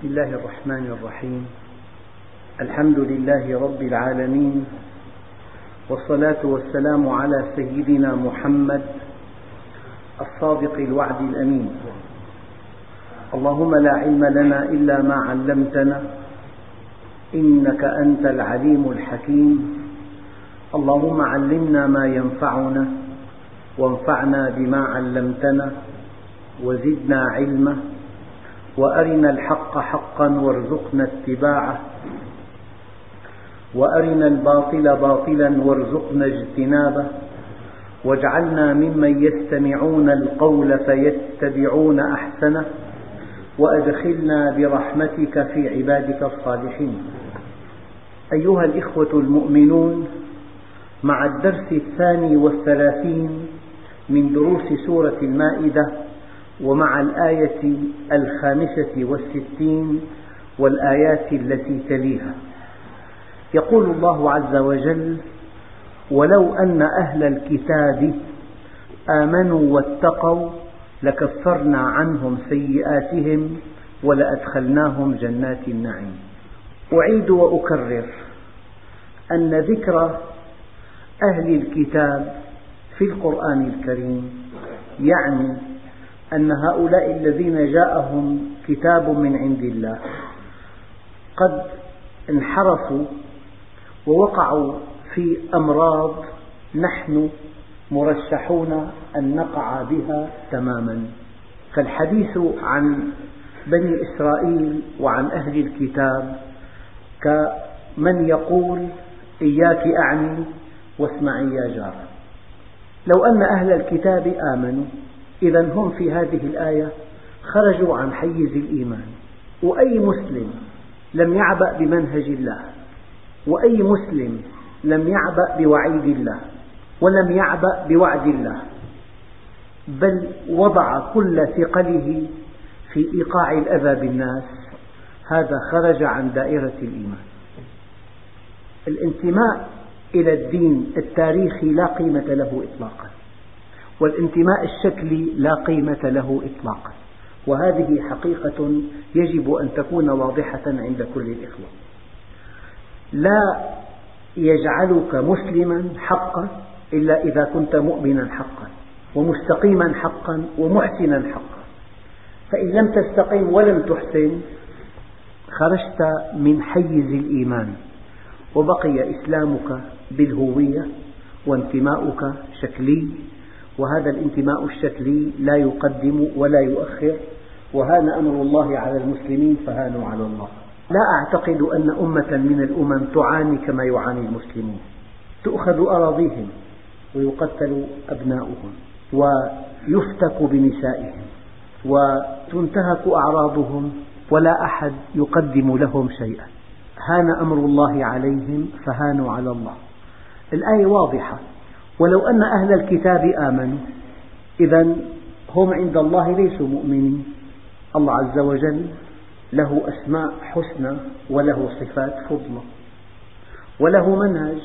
بسم الله الرحمن الرحيم. الحمد لله رب العالمين، والصلاة والسلام على سيدنا محمد الصادق الوعد الأمين. اللهم لا علم لنا إلا ما علمتنا إنك أنت العليم الحكيم. اللهم علمنا ما ينفعنا وانفعنا بما علمتنا وزدنا علما، وأرنا الحق حقا وارزقنا اتباعه، وأرنا الباطل باطلا وارزقنا اجتنابه، واجعلنا ممن يستمعون القول فيتبعون أحسنه، وأدخلنا برحمتك في عبادك الصالحين. أيها الإخوة المؤمنون، مع الدرس 32 من دروس سورة المائدة، ومع الآية 65 والآيات التي تليها، يقول الله عز وجل: ولو أن أهل الكتاب آمنوا واتقوا لكفرنا عنهم سيئاتهم ولأدخلناهم جنات النعيم. أعيد وأكرر أن ذكر أهل الكتاب في القرآن الكريم يعني أن هؤلاء الذين جاءهم كتاب من عند الله قد انحرفوا ووقعوا في أمراض نحن مرشحون أن نقع بها تماما. فالحديث عن بني إسرائيل وعن أهل الكتاب كمن يقول: إياك أعني واسمعي يا جار. لو أن أهل الكتاب آمنوا، إذن هم في هذه الآية خرجوا عن حيز الإيمان. وأي مسلم لم يعبأ بمنهج الله، وأي مسلم لم يعبأ بوعيد الله، ولم يعبأ بوعد الله، بل وضع كل ثقله في إيقاع الأذى بالناس، هذا خرج عن دائرة الإيمان. الانتماء إلى الدين التاريخي لا قيمة له إطلاقا، والانتماء الشكلي لا قيمة له إطلاقا، وهذه حقيقة يجب أن تكون واضحة عند كل الإخوة. لا يجعلك مسلما حقا إلا إذا كنت مؤمنا حقا ومستقيما حقا ومحسنا حقا، فإن لم تستقم ولم تحسن خرجت من حيز الإيمان، وبقي إسلامك بالهوية وانتماؤك شكلي، وهذا الانتماء الشكلي لا يقدم ولا يؤخر، وهان أمر الله على المسلمين فهانوا على الله. لا أعتقد أن أمة من الأمم تعاني كما يعاني المسلمون. تؤخذ أراضيهم ويقتل أبناؤهم ويفتك بنسائهم وتنتهك أعراضهم ولا أحد يقدم لهم شيئا. هان أمر الله عليهم فهانوا على الله. الآية واضحة: ولو أن أهل الكتاب آمنوا، إذن هم عند الله ليسوا مؤمنين. الله عز وجل له أسماء حسنى وله صفات فضلى وله منهج،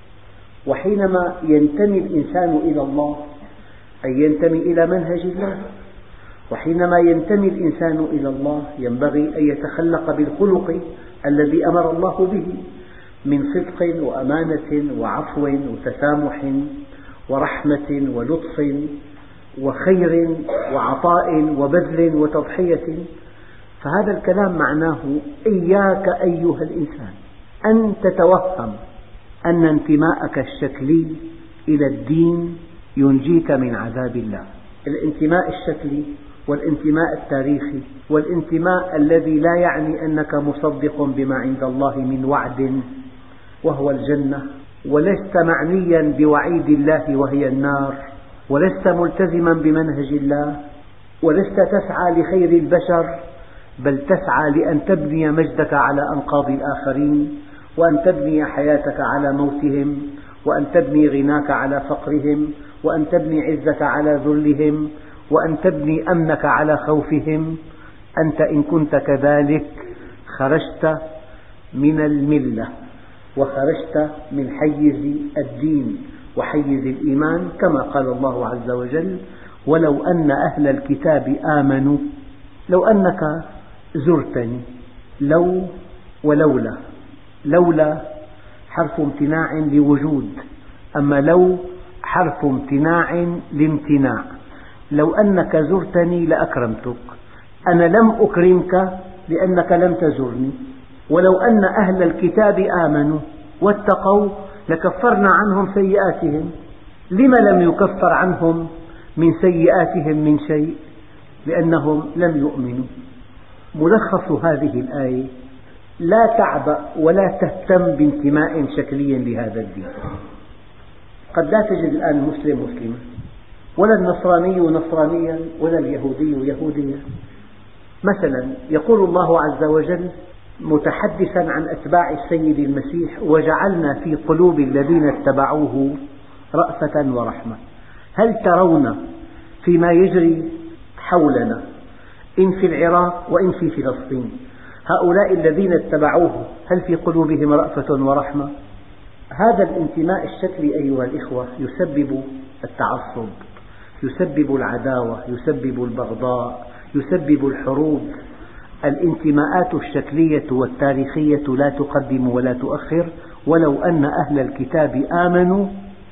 وحينما ينتمي الإنسان إلى الله أي ينتمي إلى منهج الله، وحينما ينتمي الإنسان إلى الله ينبغي أن يتخلق بالخلق الذي أمر الله به من صدق وأمانة وعفو وتسامح ورحمة ولطف وخير وعطاء وبذل وتضحية. فهذا الكلام معناه: إياك أيها الإنسان أن تتوهم أن انتماءك الشكلي إلى الدين ينجيك من عذاب الله. الانتماء الشكلي والانتماء التاريخي والانتماء الذي لا يعني أنك مصدق بما عند الله من وعد وهو الجنة، ولست معنيا بوعيد الله وهي النار، ولست ملتزما بمنهج الله، ولست تسعى لخير البشر، بل تسعى لأن تبني مجدك على أنقاض الآخرين، وأن تبني حياتك على موتهم، وأن تبني غناك على فقرهم، وأن تبني عزك على ذلهم، وأن تبني أمنك على خوفهم. أنت إن كنت كذلك خرجت من الملة، وخرجت من حيز الدين وحيز الإيمان، كما قال الله عز وجل: ولو أن أهل الكتاب آمنوا. لو أنك زرتني لو ولولا. لولا حرف امتناع لوجود، أما لو حرف امتناع لامتناع. لو أنك زرتني لأكرمتك، أنا لم أكرمك لأنك لم تزرني. ولو أن أهل الكتاب آمنوا واتقوا لكفرنا عنهم سيئاتهم. لم لم يكفر عنهم من سيئاتهم من شيء؟ لأنهم لم يؤمنوا. ملخص هذه الآية: لا تعبأ ولا تهتم بانتماء شكلي لهذا الدين. قد لا تجد الآن المسلم مسلما، ولا النصراني نصرانيا، ولا اليهودي يهوديا. مثلا يقول الله عز وجل متحدثا عن أتباع السيد المسيح: وجعلنا في قلوب الذين اتبعوه رأفة ورحمة. هل ترون فيما يجري حولنا إن في العراق وإن في فلسطين هؤلاء الذين اتبعوه هل في قلوبهم رأفة ورحمة؟ هذا الانتماء الشكلي أيها الإخوة يسبب التعصب، يسبب العداوة، يسبب البغضاء، يسبب الحروب. الانتماءات الشكلية والتاريخية لا تقدم ولا تؤخر. ولو أن أهل الكتاب آمنوا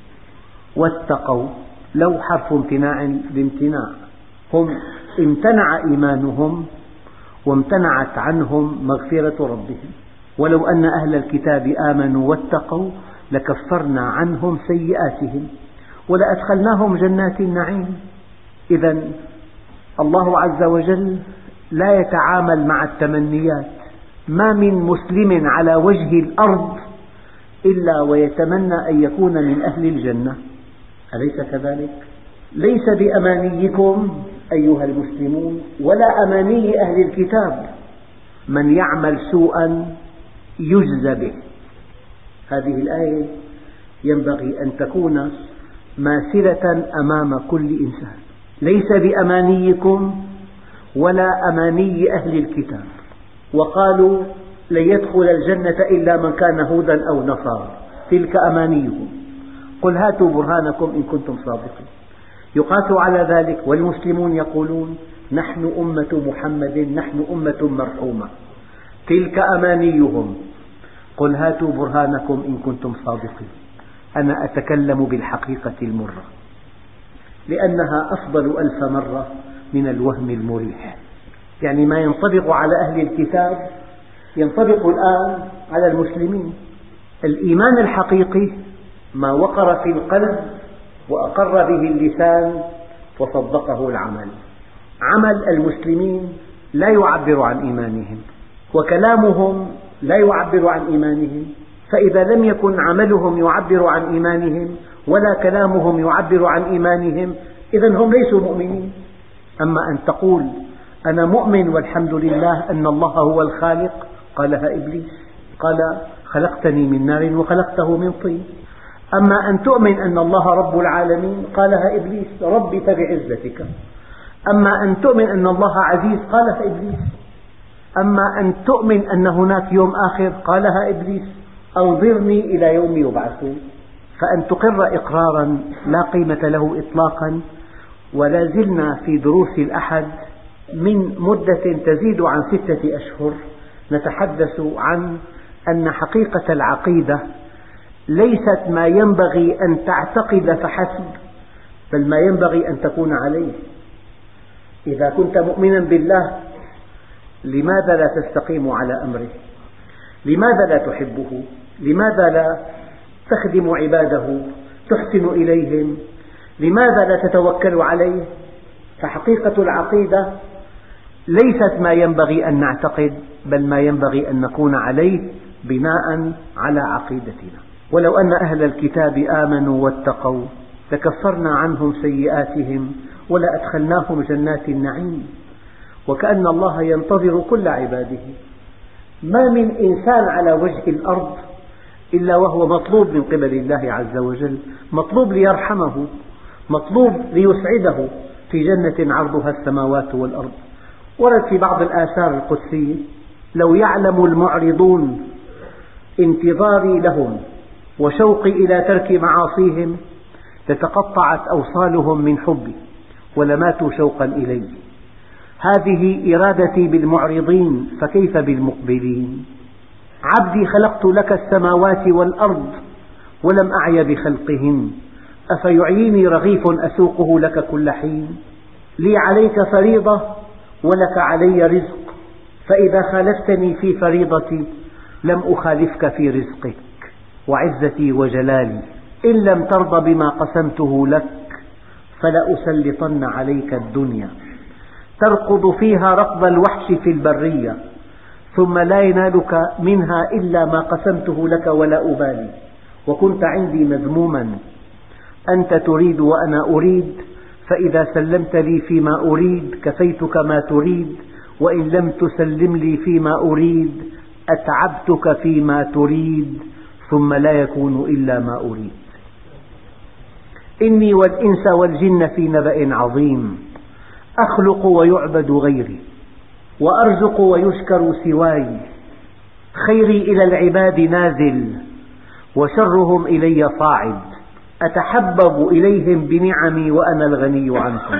واتقوا، لو حرف امتناع لامتناع، هم امتنع إيمانهم وامتنعت عنهم مغفرة ربهم. ولو أن أهل الكتاب آمنوا واتقوا لكفرنا عنهم سيئاتهم ولأدخلناهم جنات النعيم. إذا الله عز وجل لا يتعامل مع التمنيات. ما من مسلم على وجه الأرض إلا ويتمنى أن يكون من أهل الجنة، أليس كذلك؟ ليس بأمانيكم أيها المسلمون ولا أماني أهل الكتاب من يعمل سوءا يجزى به. هذه الآية ينبغي أن تكون ماثلة أمام كل إنسان. ليس بأمانيكم ولا أماني أهل الكتاب. وقالوا لن يدخل الجنة إلا من كان هودا أو نصارى، تلك أمانيهم، قل هاتوا برهانكم إن كنتم صادقين. يقاس على ذلك والمسلمون يقولون نحن أمة محمد، نحن أمة مرحومة، تلك أمانيهم، قل هاتوا برهانكم إن كنتم صادقين. أنا أتكلم بالحقيقة المرة، لأنها أفضل 1000 مرة من الوهم المريح. يعني ما ينطبق على أهل الكتاب ينطبق الآن على المسلمين. الإيمان الحقيقي ما وقر في القلب وأقر به اللسان وصدقه العمل. عمل المسلمين لا يعبر عن إيمانهم، وكلامهم لا يعبر عن إيمانهم. فإذا لم يكن عملهم يعبر عن إيمانهم ولا كلامهم يعبر عن إيمانهم، إذن هم ليسوا مؤمنين. أما أن تقول أنا مؤمن والحمد لله أن الله هو الخالق، قالها إبليس، قال خلقتني من نار وخلقته من طين. أما أن تؤمن أن الله رب العالمين، قالها إبليس، ربي فبعزتك. أما أن تؤمن أن الله عزيز، قالها إبليس. أما أن تؤمن أن هناك يوم آخر، قالها إبليس، أنظرني إلى يوم يبعثون. فأن تقر إقرارا لا قيمة له إطلاقا. ولا زلنا في دروس الأحد من مدة تزيد عن 6 أشهر نتحدث عن أن حقيقة العقيدة ليست ما ينبغي أن تعتقد فحسب، بل ما ينبغي أن تكون عليه. إذا كنت مؤمنا بالله لماذا لا تستقيم على أمره؟ لماذا لا تحبه؟ لماذا لا تخدم عباده، تحسن إليهم؟ لماذا لا تتوكل عليه؟ فحقيقة العقيدة ليست ما ينبغي أن نعتقد، بل ما ينبغي أن نكون عليه بناء على عقيدتنا. ولو أن أهل الكتاب آمنوا واتقوا لكفرنا عنهم سيئاتهم ولأدخلناهم جنات النعيم. وكأن الله ينتظر كل عباده. ما من إنسان على وجه الأرض إلا وهو مطلوب من قبل الله عز وجل، مطلوب ليرحمه، مطلوب ليسعده في جنة عرضها السماوات والأرض. ورد في بعض الآثار القدسية: لو يعلم المعرضون انتظاري لهم وشوقي إلى ترك معاصيهم لتقطعت أوصالهم من حبي ولماتوا شوقا إلي. هذه إرادتي بالمعرضين فكيف بالمقبلين؟ عبدي خلقت لك السماوات والأرض ولم أعي بخلقهن أفيعيني رغيف أسوقه لك كل حين؟ لي عليك فريضة ولك علي رزق، فإذا خالفتني في فريضتي لم أخالفك في رزقك، وعزتي وجلالي إن لم ترض بما قسمته لك فلأسلطن عليك الدنيا تركض فيها ركض الوحش في البرية ثم لا ينالك منها إلا ما قسمته لك ولا أبالي، وكنت عندي مذموما، أنت تريد وأنا أريد، فإذا سلمت لي فيما أريد كفيتك ما تريد، وإن لم تسلم لي فيما أريد أتعبتك فيما تريد ثم لا يكون إلا ما أريد. إني والإنس والجن في نبأ عظيم، أخلق ويعبد غيري وأرزق ويشكر سواي، خيري إلى العباد نازل وشرهم إلي صاعد، أتحبب إليهم بنعمي وأنا الغني عنهم،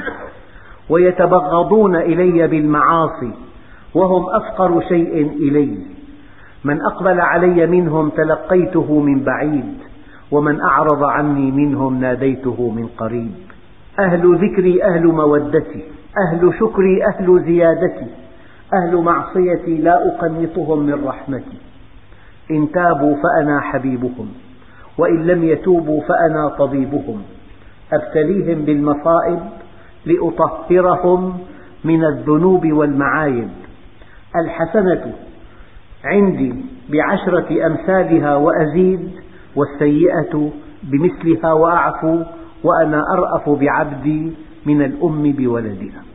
ويتبغضون إلي بالمعاصي وهم أفقر شيء إلي، من أقبل علي منهم تلقيته من بعيد، ومن أعرض عني منهم ناديته من قريب. أهل ذكري أهل مودتي، أهل شكري أهل زيادتي، أهل معصيتي لا أقنطهم من رحمتي، إن تابوا فأنا حبيبهم وإن لم يتوبوا فأنا طبيبهم، أبتليهم بالمصائب لأطهرهم من الذنوب والمعايب، الحسنة عندي بعشرة أمثالها وأزيد، والسيئة بمثلها وأعفو، وأنا أرأف بعبدي من الأم بولدها.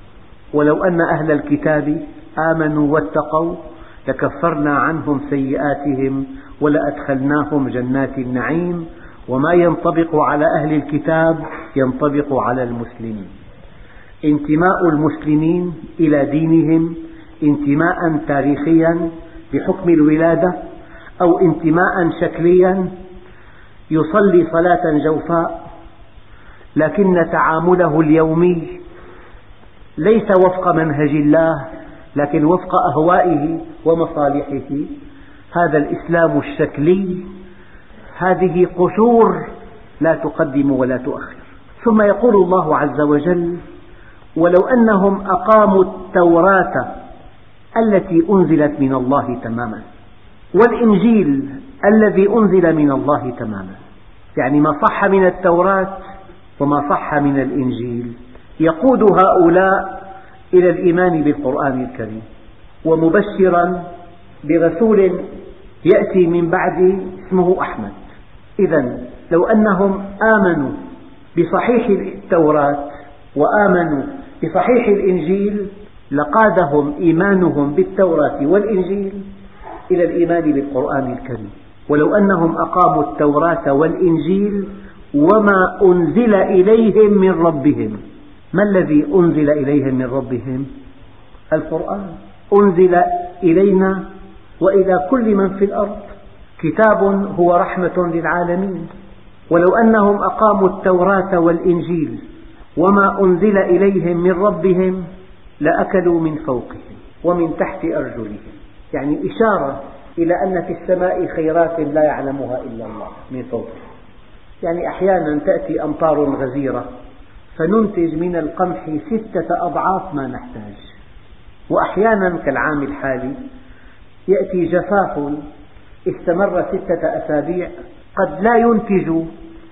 ولو أن أهل الكتاب آمنوا واتقوا لكفرنا عنهم سيئاتهم ولأدخلناهم جنات النعيم، وما ينطبق على أهل الكتاب ينطبق على المسلمين. انتماء المسلمين إلى دينهم انتماء تاريخيا بحكم الولادة، أو انتماء شكليا يصلي صلاة جوفاء لكن تعامله اليومي ليس وفق منهج الله لكن وفق أهوائه ومصالحه، هذا الإسلام الشكلي، هذه قشور لا تقدم ولا تؤخر. ثم يقول الله عز وجل: ولو أنهم أقاموا التوراة التي أنزلت من الله تماما والإنجيل الذي أنزل من الله تماما، يعني ما صح من التوراة وما صح من الإنجيل، يقود هؤلاء إلى الإيمان بالقرآن الكريم، ومبشرا برسول يأتي من بعده اسمه أحمد. إذن لو أنهم آمنوا بصحيح التوراة وآمنوا بصحيح الإنجيل لقادهم إيمانهم بالتوراة والإنجيل إلى الإيمان بالقرآن الكريم. ولو أنهم أقاموا التوراة والإنجيل وما أنزل إليهم من ربهم. ما الذي أنزل إليهم من ربهم؟ القرآن أنزل إلينا وإلى كل من في الأرض، كتاب هو رحمة للعالمين. ولو أنهم أقاموا التوراة والإنجيل وما أنزل إليهم من ربهم لأكلوا من فوقهم ومن تحت أرجلهم، يعني إشارة إلى أن في السماء خيرات لا يعلمها إلا الله من فوقهم. يعني أحيانا تأتي أمطار غزيرة فننتج من القمح 6 أضعاف ما نحتاج، وأحيانا كالعام الحالي يأتي جفاف استمر 6 أسابيع قد لا ينتج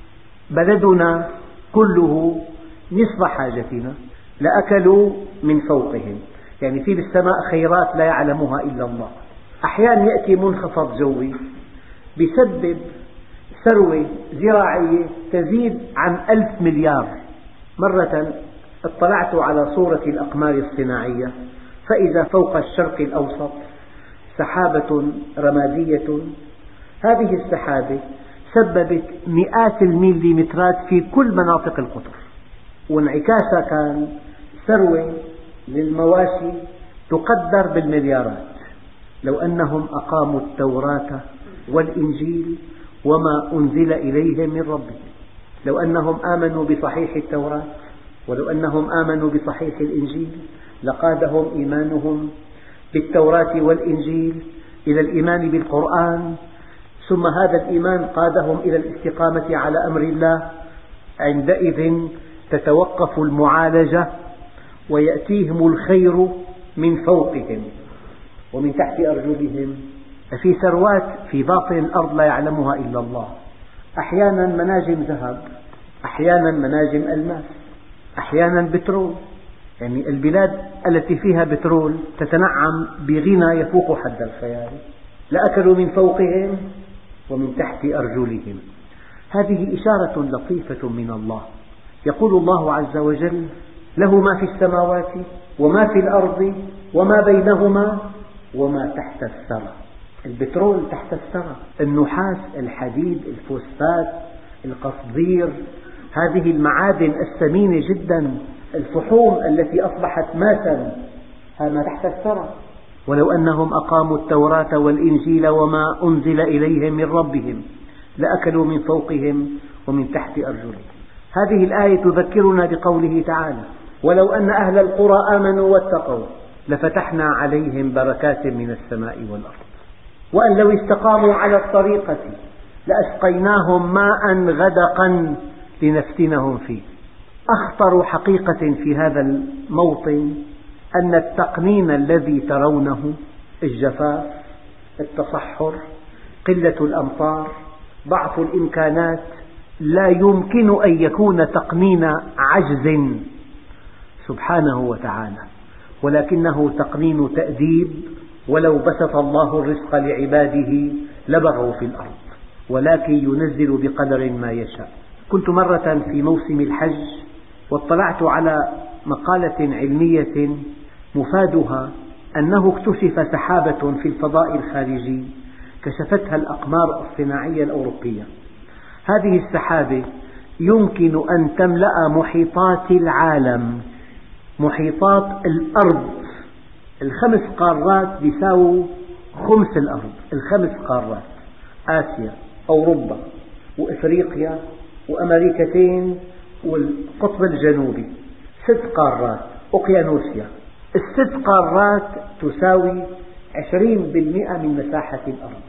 بلدنا كله نصف حاجتنا، لأكلوا من فوقهم، يعني في بالسماء خيرات لا يعلمها إلا الله. أحيانا يأتي منخفض جوي بسبب ثروة زراعية تزيد عن 1000 مليار. مرة اطلعت على صورة الأقمار الصناعية فإذا فوق الشرق الأوسط سحابة رمادية، هذه السحابة سببت مئات المليمترات في كل مناطق القطر، وانعكاسها كان ثروة للمواشي تقدر بالمليارات. لو أنهم أقاموا التوراة والإنجيل وما أنزل إليهم من ربهم، لو أنهم آمنوا بصحيح التوراة ولو أنهم آمنوا بصحيح الإنجيل لقادهم إيمانهم بالتوراة والإنجيل إلى الإيمان بالقرآن، ثم هذا الإيمان قادهم إلى الاستقامة على أمر الله. عندئذ تتوقف المعالجة ويأتيهم الخير من فوقهم ومن تحت أرجلهم. في ثروات في باطن الأرض لا يعلمها إلا الله، أحيانا مناجم ذهب، أحيانا مناجم ألماس، أحيانا بترول. يعني البلاد التي فيها بترول تتنعم بغنى يفوق حد الخيال. لأكلوا من فوقهم ومن تحت أرجلهم. هذه إشارة لطيفة من الله. يقول الله عز وجل: له ما في السماوات وما في الأرض وما بينهما وما تحت الثرى. البترول تحت الثرى، النحاس، الحديد، الفوسفات، القصدير، هذه المعادن الثمينة جدا، الفحوم التي أصبحت ماسا، هذا تحت الثرى. ولو أنهم أقاموا التوراة والإنجيل وما أنزل إليهم من ربهم لأكلوا من فوقهم ومن تحت أرجلهم. هذه الآية تذكرنا بقوله تعالى: ولو أن أهل القرى آمنوا واتقوا لفتحنا عليهم بركات من السماء والأرض، وأن لو استقاموا على الطريقة لأسقيناهم ماء غدقا لنفتنهم فيه. أخطر حقيقة في هذا الموطن أن التقنين الذي ترونه، الجفاف، التصحر، قلة الأمطار، ضعف الإمكانات، لا يمكن أن يكون تقنين عجز سبحانه وتعالى، ولكنه تقنين تأديب. ولو بسط الله الرزق لعباده لبغوا في الأرض ولكن ينزل بقدر ما يشاء. كنت مرة في موسم الحج واطلعت على مقالة علمية مفادها أنه اكتشف سحابة في الفضاء الخارجي كشفتها الأقمار الصناعية الأوروبية. هذه السحابة يمكن أن تملأ محيطات العالم، محيطات الأرض. 5 قارات يساووا خمس الأرض، 5 قارات: آسيا، أوروبا، وإفريقيا، وأمريكتين، والقطب الجنوبي. 6 قارات، أوقيانوسيا. 6 قارات تساوي 20% من مساحة الأرض،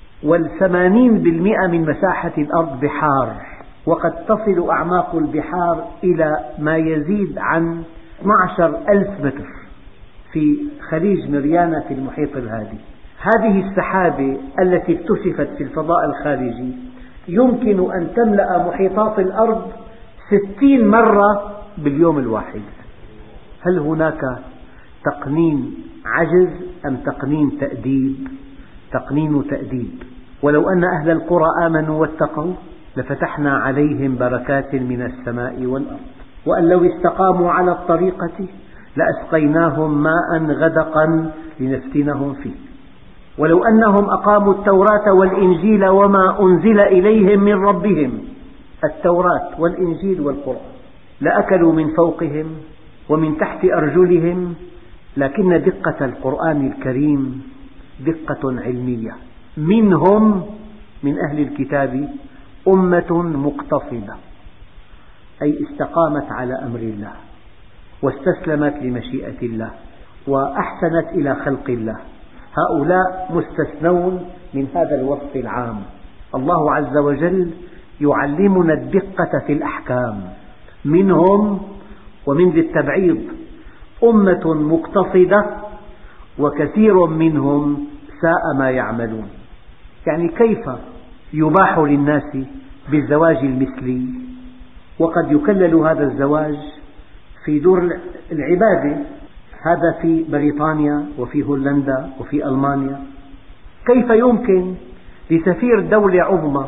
وال80% من مساحة الأرض بحار، وقد تصل أعماق البحار إلى ما يزيد عن 12,000 متر في خليج مريانا في المحيط الهادي. هذه السحابة التي اكتشفت في الفضاء الخارجي يمكن أن تملأ محيطات الأرض 60 مرة باليوم الواحد. هل هناك تقنين عجز أم تقنين تأديب؟ تقنين تأديب. ولو أن أهل القرى آمنوا واتقوا لفتحنا عليهم بركات من السماء والأرض، وأن لو استقاموا على الطريقة لأسقيناهم ماء غدقا لنفتنهم فيه. ولو أنهم أقاموا التوراة والإنجيل وما أنزل إليهم من ربهم، التوراة والإنجيل والقرآن، لأكلوا من فوقهم ومن تحت أرجلهم. لكن دقة القرآن الكريم دقة علمية. منهم، من أهل الكتاب، أمة مقتصدة، أي استقامت على أمر الله واستسلمت لمشيئة الله وأحسنت إلى خلق الله. هؤلاء مستثنون من هذا الوصف العام. الله عز وجل يعلمنا الدقة في الأحكام. منهم، ومن ذي التبعيض، أمة مقتصدة وكثير منهم ساء ما يعملون. يعني كيف يباح للناس بالزواج المثلي وقد يكلل هذا الزواج في دور العبادة؟ هذا في بريطانيا وفي هولندا وفي ألمانيا. كيف يمكن لسفير دولة عظمى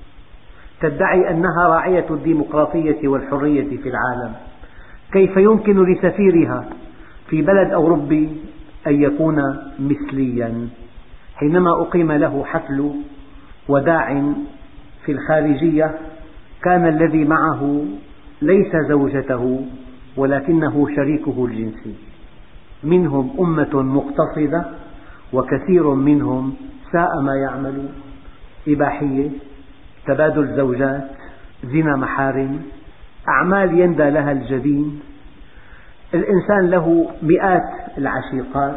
تدعي أنها راعية الديمقراطية والحرية في العالم، كيف يمكن لسفيرها في بلد أوروبي أن يكون مثليا؟ حينما أقيم له حفل وداع في الخارجية كان الذي معه ليس زوجته ولكنه شريكه الجنسي. منهم أمة مقتصدة وكثير منهم ساء ما يعملون. إباحية، تبادل زوجات، زنا محارم، أعمال يندى لها الجبين. الإنسان له مئات العشيقات،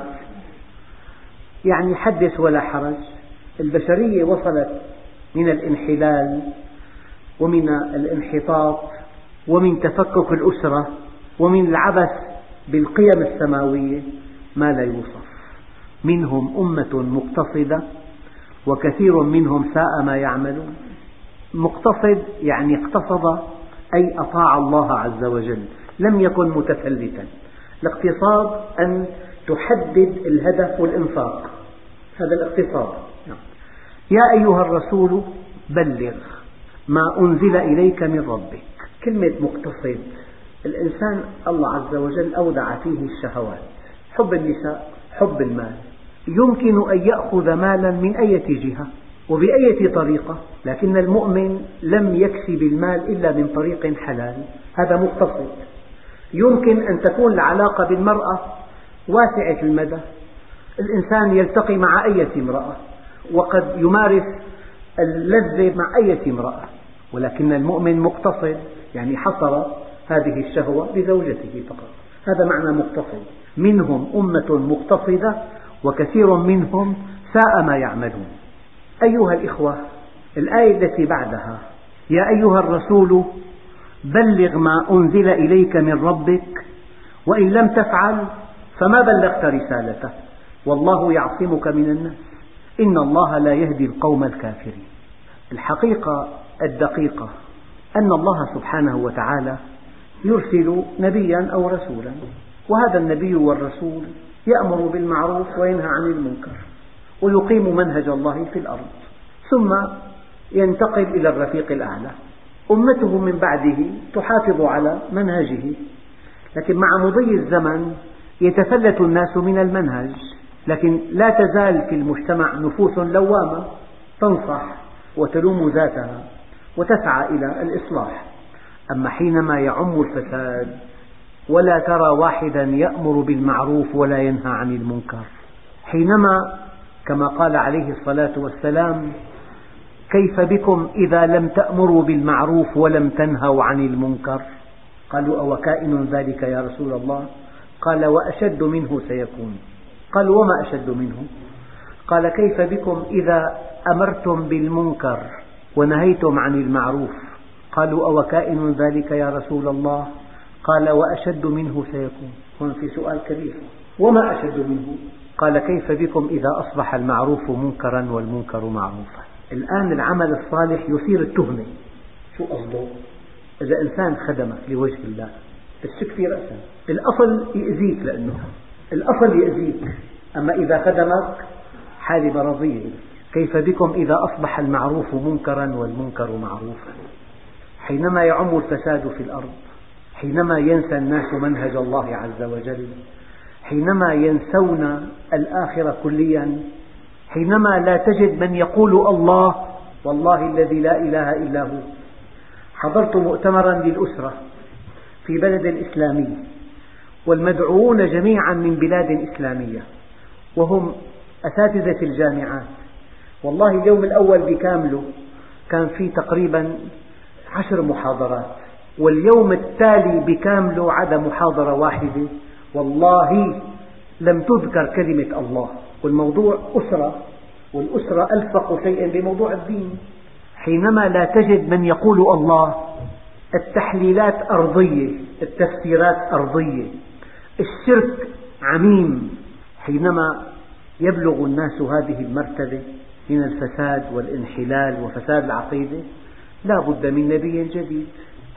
يعني حدث ولا حرج. البشرية وصلت من الانحلال ومن الانحطاط ومن تفكك الأسرة ومن العبث بالقيم السماوية ما لا يوصف. منهم أمة مقتصدة وكثير منهم ساء ما يعملون. مقتصد يعني اقتصد أي أطاع الله عز وجل، لم يكن متفلتا. الاقتصاد أن تحدد الهدف والإنفاق، هذا الاقتصاد. يا أيها الرسول بلغ ما أنزل إليك من ربك. كلمة مقتصد، الإنسان الله عز وجل أودع فيه الشهوات، حب النساء، حب المال، يمكن أن يأخذ مالا من أي جهة وبأية طريقة، لكن المؤمن لم يكسب المال إلا من طريق حلال، هذا مقتصد. يمكن أن تكون العلاقة بالمرأة واسعة المدى، الإنسان يلتقي مع أي امرأة وقد يمارس اللذة مع أي امرأة، ولكن المؤمن مقتصد، يعني حصر هذه الشهوة بزوجته فقط، هذا معنى مقتصد. منهم أمة مقتصدة وكثير منهم ساء ما يعملون. أيها الإخوة، الآية التي بعدها يا أيها الرسول بلغ ما أنزل إليك من ربك وإن لم تفعل فما بلغت رسالته والله يعصمك من الناس إن الله لا يهدي القوم الكافرين. الحقيقة الدقيقة أن الله سبحانه وتعالى يرسل نبيا أو رسولا، وهذا النبي والرسول يأمر بالمعروف وينهى عن المنكر ويقيم منهج الله في الأرض، ثم ينتقل إلى الرفيق الأعلى. أمته من بعده تحافظ على منهجه، لكن مع مضي الزمن يتفلت الناس من المنهج، لكن لا تزال في المجتمع نفوس لوامة تنصح وتلوم ذاتها وتسعى إلى الإصلاح. أما حينما يعم الفساد ولا ترى واحدا يأمر بالمعروف ولا ينهى عن المنكر، حينما كما قال عليه الصلاة والسلام كيف بكم إذا لم تأمروا بالمعروف ولم تنهوا عن المنكر؟ قالوا أو كائن ذلك يا رسول الله؟ قال وأشد منه سيكون. قالوا وما أشد منه؟ قال كيف بكم إذا أمرتم بالمنكر ونهيتم عن المعروف؟ قالوا أو كائن ذلك يا رسول الله؟ قال وأشد منه سيكون. هنا في سؤال كبير، وما أشد منه؟ قال كيف بكم إذا أصبح المعروف منكرا والمنكر معروفا؟ الآن العمل الصالح يثير التهمة. شو قصده؟ إذا إنسان خدمك لوجه الله الشك في رأسا، الأصل يأذيك، لأنه الأصل يأذيك، أما إذا خدمك حالة مرضية. كيف بكم إذا أصبح المعروف منكرا والمنكر معروفا؟ حينما يعم الفساد في الأرض، حينما ينسى الناس منهج الله عز وجل، حينما ينسون الآخرة كليا، حينما لا تجد من يقول الله والله الذي لا إله إلا هو. حضرت مؤتمرا للأسرة في بلد إسلامي، والمدعوون جميعا من بلاد إسلامية وهم أساتذة الجامعات. والله اليوم الأول بكامله كان في تقريبا 10 محاضرات، واليوم التالي بكامله عدا محاضرة واحدة والله لم تذكر كلمة الله، والموضوع أسرة، والأسرة ألفق شيء بموضوع الدين. حينما لا تجد من يقول الله، التحليلات أرضية، التفسيرات أرضية، الشرك عميم. حينما يبلغ الناس هذه المرتبة من الفساد والانحلال وفساد العقيدة لا بد من نبي جديد.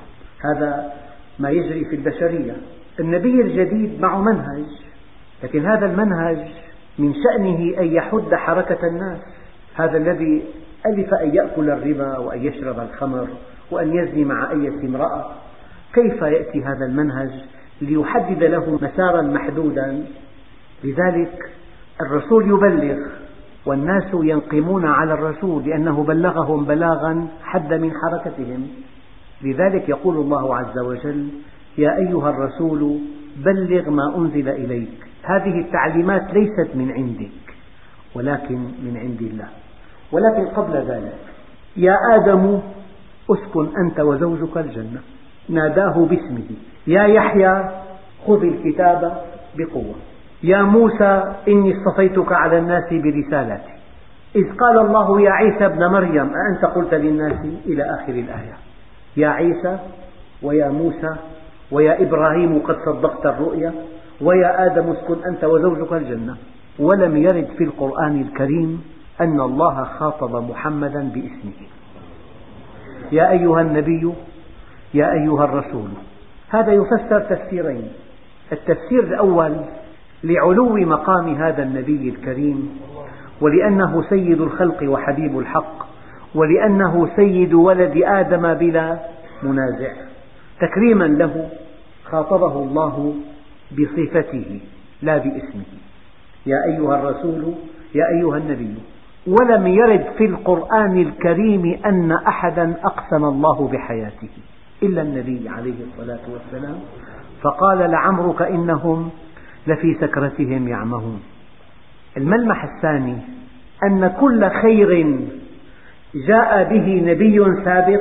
هذا ما يجري في البشرية. النبي الجديد معه منهج، لكن هذا المنهج من شأنه أن يحد حركة الناس. هذا الذي ألف أن يأكل الربا وأن يشرب الخمر وأن يزني مع أي امرأة، كيف يأتي هذا المنهج ليحدد له مسارا محدودا؟ لذلك الرسول يبلغ والناس ينقمون على الرسول لأنه بلغهم بلاغا حد من حركتهم. لذلك يقول الله عز وجل يا أيها الرسول بلغ ما أنزل إليك. هذه التعليمات ليست من عندك ولكن من عند الله. ولكن قبل ذلك يا آدم اسكن أنت وزوجك الجنة، ناداه باسمه. يا يحيى خذ الكتاب بقوة. يا موسى إني اصطفيتك على الناس برسالتي، إذ قال الله يا عيسى ابن مريم أأنت قلت للناس إلى آخر الآية. يا عيسى ويا موسى ويا إبراهيم قد صدقت الرؤيا ويا آدم اسكن أنت وزوجك الجنة. ولم يرد في القرآن الكريم أن الله خاطب محمدا باسمه. يا أيها النبي، يا أيها الرسول. هذا يفسر تفسيرين: التفسير الأول لعلو مقام هذا النبي الكريم، ولأنه سيد الخلق وحبيب الحق، ولأنه سيد ولد آدم بلا منازع، تكريما له خاطبه الله بصفته لا باسمه. يا أيها الرسول، يا أيها النبي. ولم يرد في القرآن الكريم أن أحدا أقسم الله بحياته إلا النبي عليه الصلاة والسلام، فقال لعمرك إنهم لفي سكرتهم يعمهون. الملمح الثاني أن كل خير جاء به نبي سابق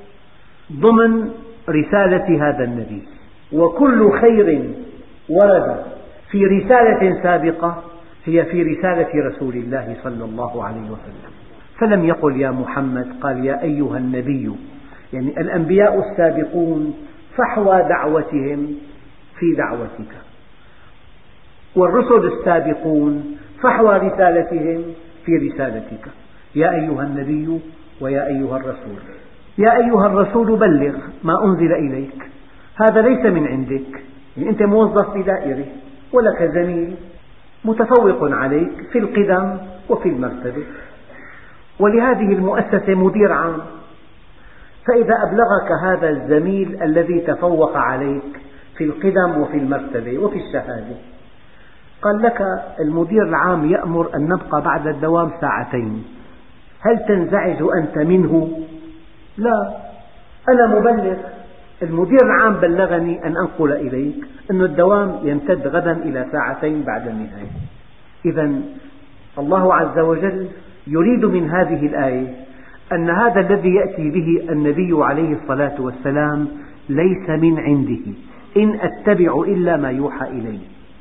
ضمن رسالة هذا النبي، وكل خير ورد في رسالة سابقة هي في رسالة رسول الله صلى الله عليه وسلم. فلم يقل يا محمد، قال يا أيها النبي. يعني الأنبياء السابقون فحوى دعوتهم في دعوتك، والرسل السابقون فحوى رسالتهم في رسالتك. يا أيها النبي ويا أيها الرسول. يا أيها الرسول بلغ ما أنزل إليك. هذا ليس من عندك، يعني أنت موظف بدائرة ولك زميل متفوق عليك في القدم وفي المرتبة، ولهذه المؤسسة مدير عام، فإذا أبلغك هذا الزميل الذي تفوق عليك في القدم وفي المرتبة وفي الشهادة، قال لك المدير العام يأمر أن نبقى بعد الدوام ساعتين، هل تنزعج أنت منه؟ لا، أنا مبلغ، المدير العام بلغني أن أنقل إليك أن الدوام يمتد غدا إلى ساعتين بعد النهاية. إذا الله عز وجل يريد من هذه الآية أن هذا الذي يأتي به النبي عليه الصلاة والسلام ليس من عنده، إن أتبع إلا ما يوحى إلي.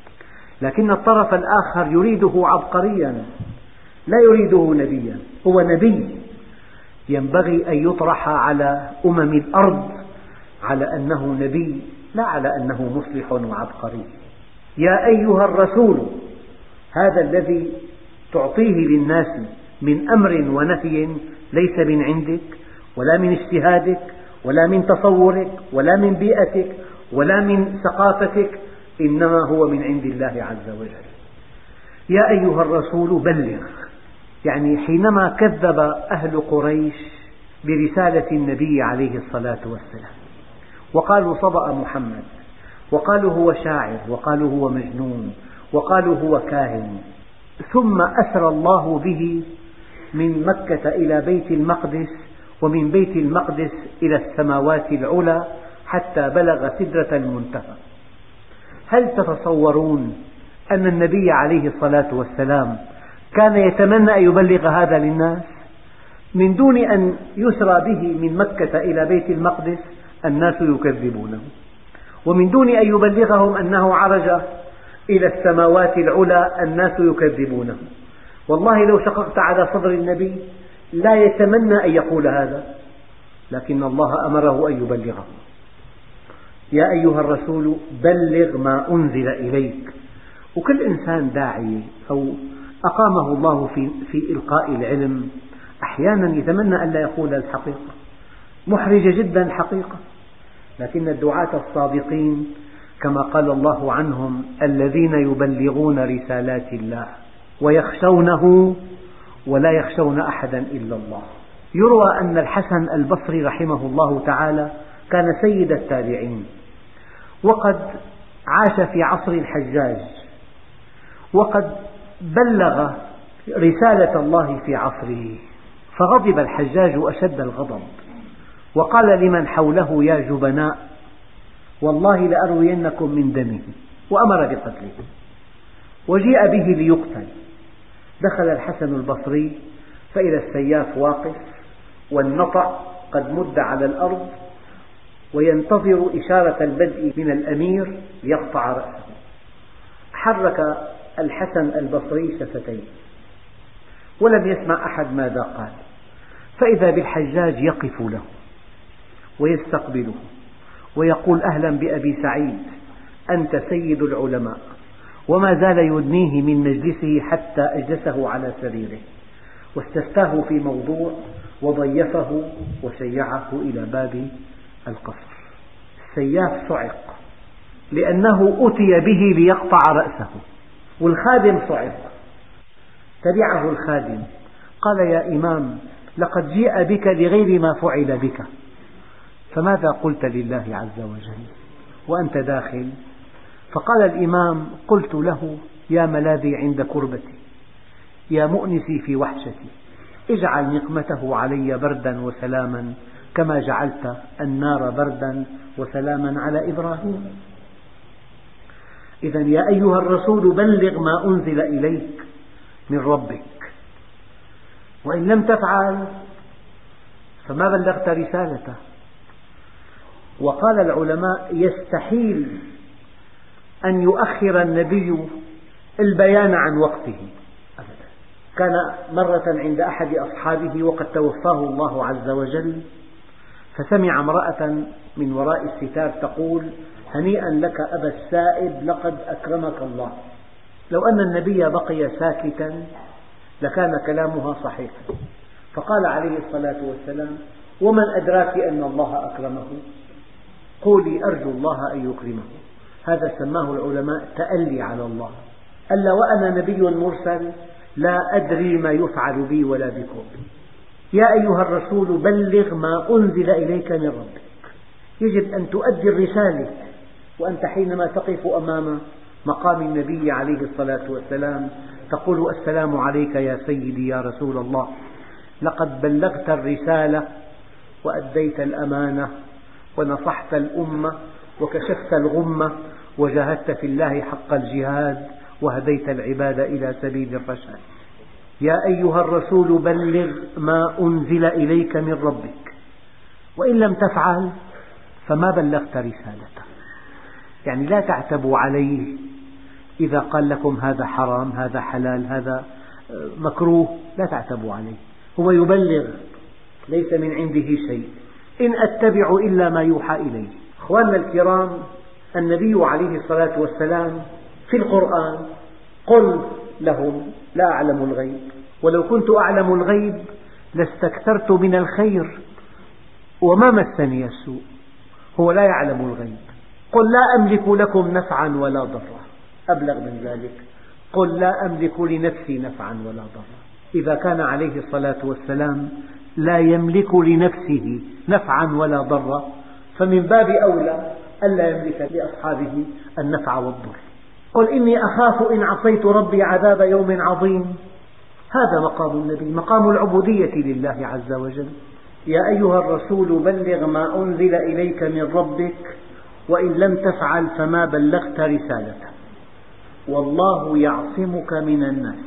لكن الطرف الآخر يريده عبقريا، لا يريده نبيا، هو نبي ينبغي أن يطرح على الأرض على أنه نبي، لا على أنه مصلح وعبقري. يا أيها الرسول، هذا الذي تعطيه للناس من أمر ونهي ليس من عندك ولا من اجتهادك ولا من تصورك ولا من بيئتك ولا من ثقافتك، إنما هو من عند الله عز وجل. يا أيها الرسول بلغ، يعني حينما كذب أهل قريش برسالة النبي عليه الصلاة والسلام وقالوا صبأ محمد، وقالوا هو شاعر، وقالوا هو مجنون، وقالوا هو كاهن، ثم أسرى الله به من مكة إلى بيت المقدس، ومن بيت المقدس إلى السماوات العلى حتى بلغ سدرة المنتهى. هل تتصورون أن النبي عليه الصلاة والسلام كان يتمنى أن يبلغ هذا للناس؟ من دون أن يسرى به من مكة إلى بيت المقدس الناس يكذبونه، ومن دون أن يبلغهم أنه عرج إلى السماوات العلى الناس يكذبونه. والله لو شققت على صدر النبي لا يتمنى أن يقول هذا، لكن الله أمره أن يبلغه. يا أيها الرسول بلغ ما أنزل إليك. وكل إنسان داعية أو أقامه الله في إلقاء العلم أحيانا يتمنى أن لا يقول الحقيقة، محرجة جدا الحقيقة، لكن الدعاة الصادقين كما قال الله عنهم الذين يبلغون رسالات الله ويخشونه ولا يخشون أحدا إلا الله. يروى أن الحسن البصري رحمه الله تعالى كان سيد التابعين، وقد عاش في عصر الحجاج، وقد بلغ رسالة الله في عصره، فغضب الحجاج أشد الغضب وقال لمن حوله يا جبناء والله لأروينكم من دمه، وأمر بقتله، وجيء به ليقتل. دخل الحسن البصري فإذا السياف واقف والنطع قد مد على الأرض وينتظر إشارة البدء من الأمير ليقطع رأسه. حرك الحسن البصري شفتيه ولم يسمع أحد ماذا قال، فإذا بالحجاج يقف له ويستقبله ويقول: أهلا بأبي سعيد، أنت سيد العلماء. وما زال يدنيه من مجلسه حتى أجلسه على سريره، واستفتاه في موضوع وضيفه وشيعه إلى باب القصر. السياف صعق لأنه أتي به ليقطع رأسه، والخادم صعق. تبعه الخادم قال: يا إمام، لقد جيء بك لغير ما فعل بك، فماذا قلت لله عز وجل وأنت داخل؟ فقال الإمام: قلت له: يا ملاذي عند كربتي، يا مؤنسي في وحشتي، اجعل نقمته علي بردا وسلاما كما جعلت النار بردا وسلاما على إبراهيم. إذن يا أيها الرسول بلغ ما أنزل إليك من ربك، وإن لم تفعل فما بلغت رسالته. وقال العلماء: يستحيل أن يؤخر النبي البيان عن وقته أبدا. كان مرة عند أحد أصحابه وقد توفاه الله عز وجل، فسمع امرأة من وراء الستار تقول: هنيئا لك أبا السائب، لقد أكرمك الله. لو أن النبي بقي ساكتا لكان كلامها صحيحا. فقال عليه الصلاة والسلام: ومن أدراك أن الله أكرمه؟ قولي أرجو الله أن يكرمه. هذا سماه العلماء تألي على الله. ألا وأنا نبي مرسل لا أدري ما يفعل بي ولا بكم. يا أيها الرسول بلغ ما أنزل إليك من ربك. يجب أن تؤدي الرسالة، وأنت حينما تقف أمام مقام النبي عليه الصلاة والسلام تقول: السلام عليك يا سيدي يا رسول الله، لقد بلغت الرسالة وأديت الأمانة ونصحت الأمة وكشفت الغمة وجاهدت في الله حق الجهاد وهديت العباد إلى سبيل الرشاد. يا أيها الرسول بلغ ما أنزل إليك من ربك، وإن لم تفعل فما بلغت رسالته. يعني لا تعتبوا عليه إذا قال لكم هذا حرام، هذا حلال، هذا مكروه، لا تعتبوا عليه. هو يبلغ، ليس من عنده شيء. إن أتبع إلا ما يوحى إلي. أخواننا الكرام، النبي عليه الصلاة والسلام في القرآن: قل لهم لا أعلم الغيب، ولو كنت أعلم الغيب لاستكثرت من الخير وما مسني السوء. هو لا يعلم الغيب. قل لا أملك لكم نفعا ولا ضرا. أبلغ من ذلك: قل لا أملك لنفسي نفعا ولا ضرا. إذا كان عليه الصلاة والسلام لا يملك لنفسه نفعا ولا ضرا، فمن باب أولى ألا يملك لأصحابه النفع والضر. قل إني أخاف إن عصيت ربي عذاب يوم عظيم. هذا مقام النبي، مقام العبودية لله عز وجل. يا أيها الرسول بلغ ما أنزل إليك من ربك، وإن لم تفعل فما بلغت رسالته، والله يعصمك من الناس.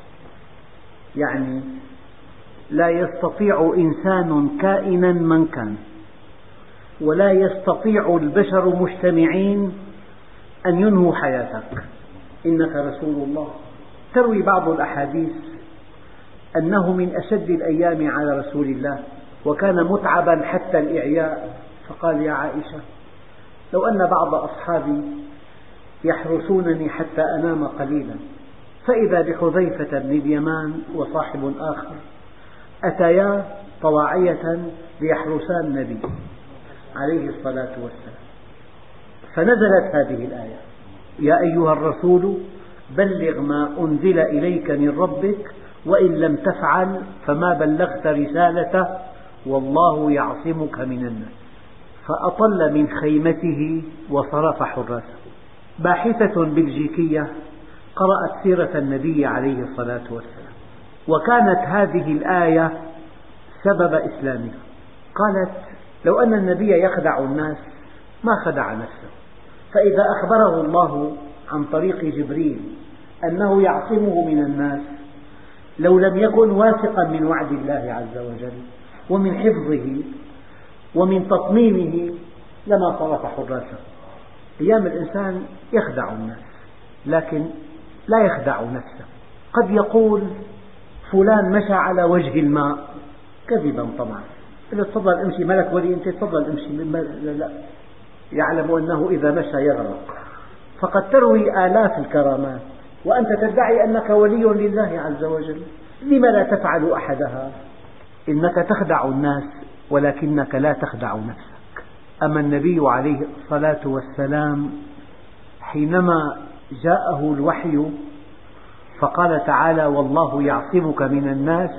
يعني لا يستطيع إنسان كائنا من كان، ولا يستطيع البشر مجتمعين أن ينهوا حياتك، إنك رسول الله. تروي بعض الأحاديث أنه من أشد الأيام على رسول الله، وكان متعبا حتى الإعياء، فقال: يا عائشة، لو أن بعض أصحابي يحرسونني حتى أنام قليلا. فإذا بحذيفة بن اليمان وصاحب آخر أتيا طواعية ليحرسا النبي عليه الصلاة والسلام، فنزلت هذه الآية: يا أيها الرسول بلغ ما أنزل إليك من ربك، وإن لم تفعل فما بلغت رسالته، والله يعصمك من الناس. فأطل من خيمته وصرف حراسه. باحثة بلجيكية قرأت سيرة النبي عليه الصلاة والسلام، وكانت هذه الآية سبب إسلامها. قالت: لو أن النبي يخدع الناس ما خدع نفسه، فإذا أخبره الله عن طريق جبريل أنه يعصمه من الناس، لو لم يكن واثقا من وعد الله عز وجل ومن حفظه ومن تطمينه لما صرف حراسه. أيام الإنسان يخدع الناس، لكن لا يخدع نفسه. قد يقول فلان مشى على وجه الماء كذبا طبعا، إذا تفضل امشي، ملك ولي أنت، تفضل امشي، لا، يعلم أنه إذا مشى يغرق. فقد تروي آلاف الكرامات وأنت تدعي أنك ولي لله عز وجل، لم لا تفعل أحدها؟ إنك تخدع الناس ولكنك لا تخدع نفسك. أما النبي عليه الصلاة والسلام حينما جاءه الوحي فقال تعالى: والله يعصمك من الناس،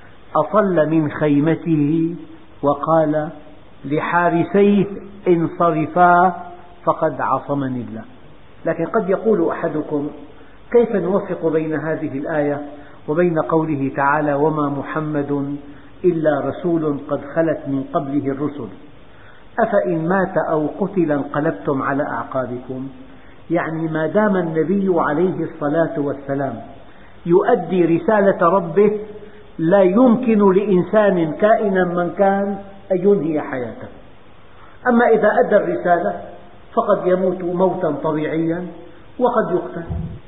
أطل من خيمته وقال لحارسيه انصرفا فقد عصمني الله. لكن قد يقول أحدكم: كيف نوفق بين هذه الآية وبين قوله تعالى: وما محمد إلا رسول قد خلت من قبله الرسل أفإن مات أو قتل انقلبتم على أعقابكم؟ يعني ما دام النبي عليه الصلاة والسلام يؤدي رسالة ربه لا يمكن لإنسان كائنا من كان أن ينهي حياته. أما إذا أدى الرسالة فقد يموت موتا طبيعيا وقد يقتل.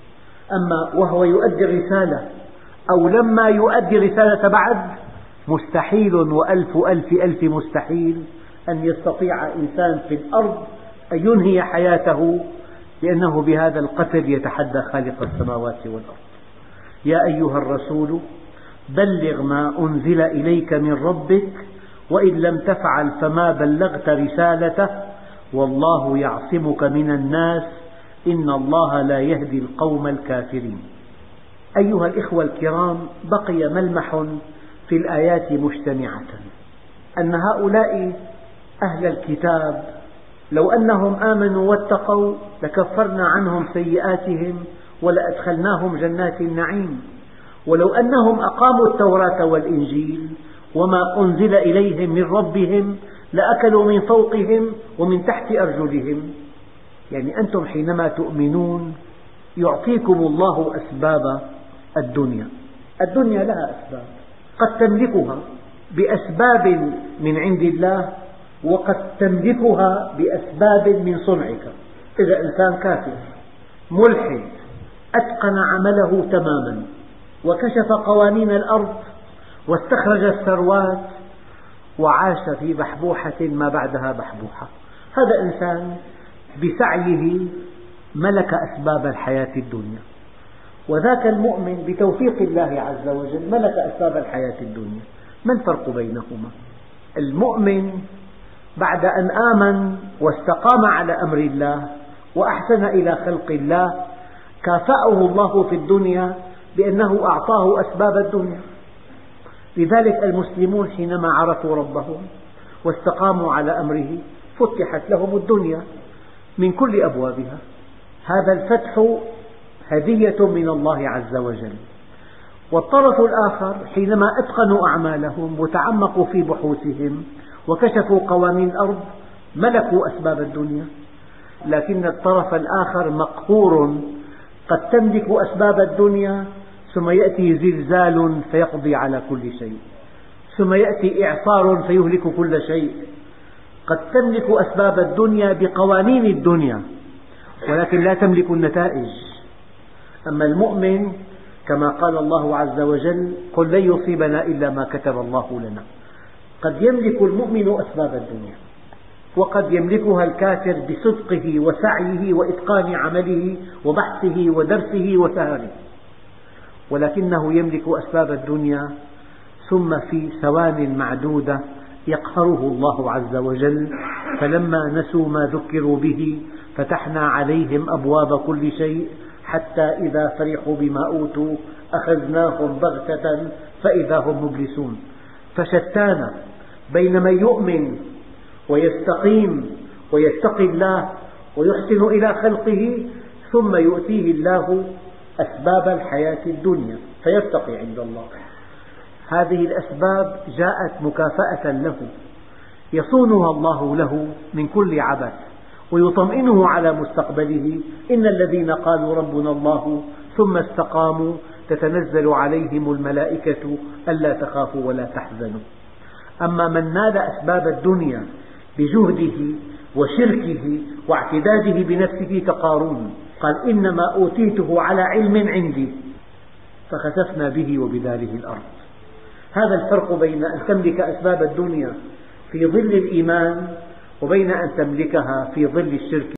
أما وهو يؤدي الرسالة أو لما يؤدي الرسالة بعد، مستحيل وألف ألف ألف مستحيل أن يستطيع إنسان في الأرض أن ينهي حياته، لأنه بهذا القتل يتحدى خالق السماوات والأرض. يا أيها الرسول بلغ ما أنزل إليك من ربك وإن لم تفعل فما بلغت رسالته والله يعصمك من الناس إن الله لا يهدي القوم الكافرين. أيها الإخوة الكرام، بقي ملمح في الآيات مجتمعة، أن هؤلاء أهل الكتاب لو أنهم آمنوا واتقوا لكفرنا عنهم سيئاتهم ولأدخلناهم جنات النعيم، ولو أنهم أقاموا التوراة والإنجيل وما أنزل إليهم من ربهم لأكلوا من فوقهم ومن تحت أرجلهم. يعني أنتم حينما تؤمنون يعطيكم الله أسباب الدنيا. الدنيا لها أسباب، قد تملكها بأسباب من عند الله وقد تملكها بأسباب من صنعك. إذا إنسان كافر ملحد أتقن عمله تماما وكشف قوانين الأرض واستخرج الثروات وعاش في بحبوحة ما بعدها بحبوحة، هذا إنسان بسعيه ملك أسباب الحياة الدنيا، وذاك المؤمن بتوفيق الله عز وجل ملك أسباب الحياة الدنيا. ما الفرق بينهما؟ المؤمن بعد أن آمن واستقام على أمر الله وأحسن إلى خلق الله كافأه الله في الدنيا بأنه أعطاه أسباب الدنيا. لذلك المسلمون حينما عرفوا ربهم واستقاموا على أمره فتحت لهم الدنيا من كل أبوابها. هذا الفتح هدية من الله عز وجل. والطرف الآخر حينما أتقنوا أعمالهم وتعمقوا في بحوثهم وكشفوا قوانين الأرض ملكوا أسباب الدنيا، لكن الطرف الآخر مقهور، قد تملك أسباب الدنيا ثم يأتي زلزال فيقضي على كل شيء، ثم يأتي إعصار فيهلك كل شيء. قد تملك أسباب الدنيا بقوانين الدنيا ولكن لا تملك النتائج. أما المؤمن كما قال الله عز وجل: قل لن يصيبنا إلا ما كتب الله لنا. قد يملك المؤمن أسباب الدنيا وقد يملكها الكافر بصدقه وسعيه وإتقان عمله وبحثه ودرسه وسهره، ولكنه يملك أسباب الدنيا ثم في ثوان معدودة يقهره الله عز وجل. فلما نسوا ما ذكروا به فتحنا عليهم أبواب كل شيء حتى إذا فرحوا بما أوتوا أخذناهم بغتة فإذا هم مبلسون. فشتان بين من يؤمن ويستقيم ويتقي الله ويحسن إلى خلقه ثم يؤتيه الله أسباب الحياة الدنيا فيرتقي عند الله. هذه الأسباب جاءت مكافأة له يصونها الله له من كل عبث ويطمئنه على مستقبله. إن الذين قالوا ربنا الله ثم استقاموا تتنزل عليهم الملائكة ألا تخافوا ولا تحزنوا. أما من نال أسباب الدنيا بجهده وشركه واعتداده بنفسه كقارون، قال إنما أوتيته على علم عندي فخسفنا به وبداره الأرض. هذا الفرق بين أن تملك أسباب الدنيا في ظل الإيمان وبين أن تملكها في ظل الشرك